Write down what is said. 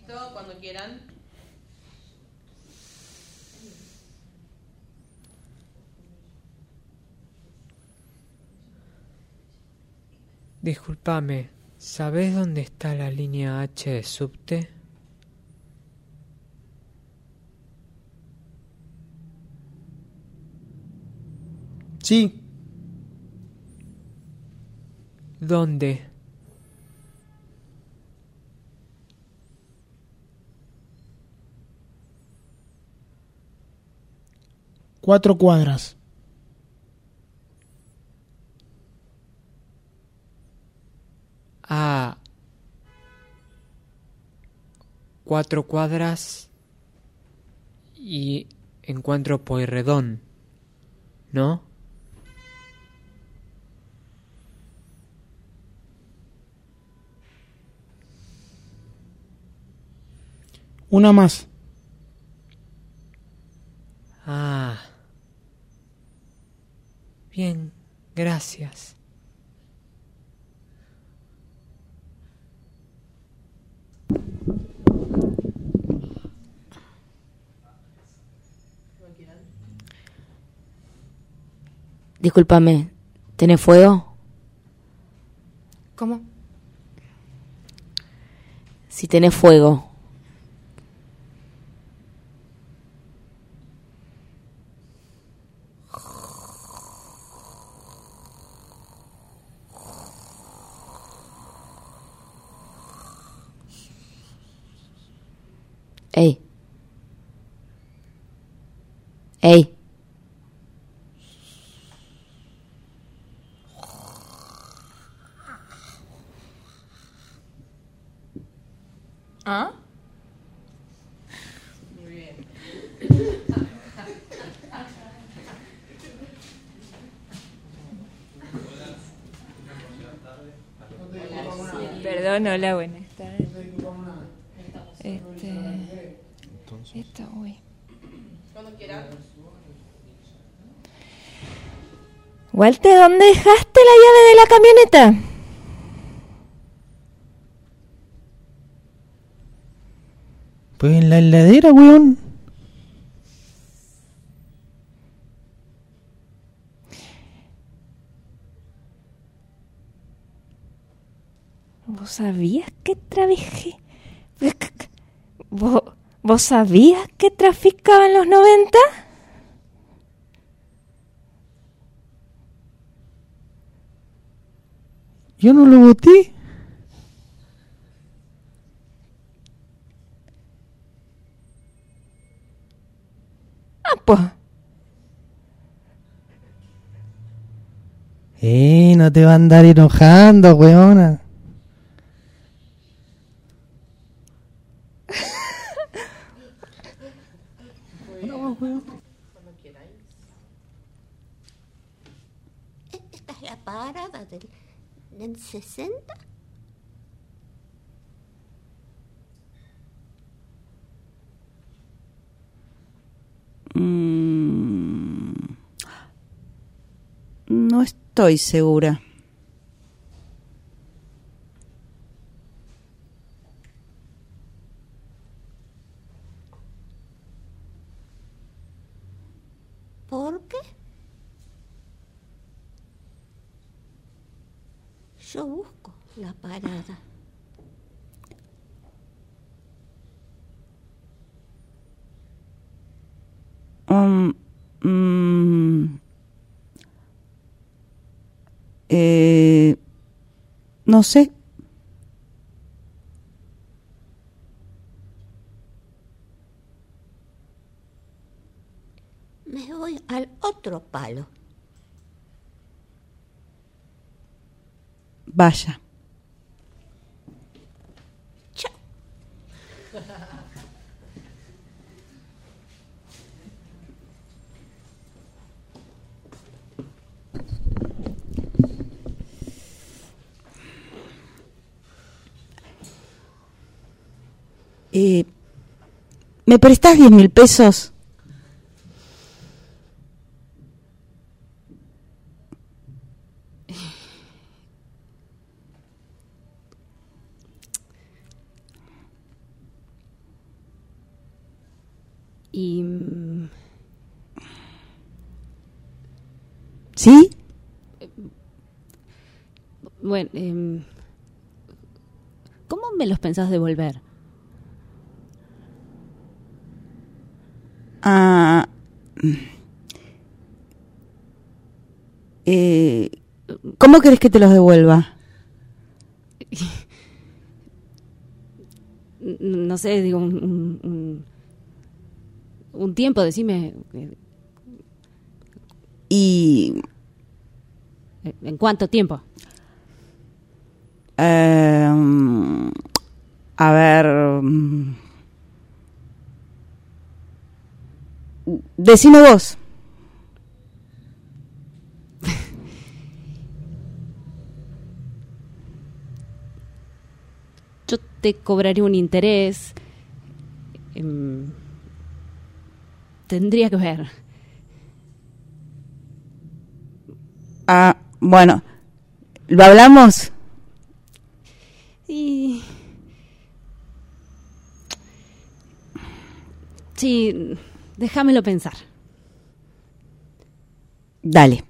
Listo, cuando quieran. Discúlpame, ¿sabés dónde está la línea H de subte? Sí. ¿Dónde? Cuatro cuadras. Ah, 4 cuadras y encuentro Pueyrredón, ¿no? Una más. Ah. Bien, gracias. Discúlpame, ¿tenés fuego? ¿Cómo? Si tenés fuego. Ey. Ey. ¿Ah? Muy bien. Perdón, hola, buenas tardes. Uy. Cuando quieran. Walter, ¿dónde dejaste la llave de la camioneta? Pues en la heladera, weón. ¿Vos sabías que trabajé? ¿Vos sabías que traficaba en los 90? Yo no lo boté. Ah, pues. No te va a andar enojando, weona. Cuando quieran. ¿Esta es la parada del 60? No estoy segura. ¿Por qué? Yo busco la parada. Um, mm, no sé. Me voy al otro palo. Vaya. Chao. ¿Me prestás 10.000 pesos? Y... ¿Sí? Bueno, ¿cómo me los pensás devolver? ¿Cómo querés que te los devuelva? No sé, digo, un tiempo, decime. ¿Y ¿En cuánto tiempo? A ver... Decime vos. Yo te cobraré un interés. Tendría que ver. Bueno, ¿lo hablamos? Y... Sí, déjamelo pensar. Dale.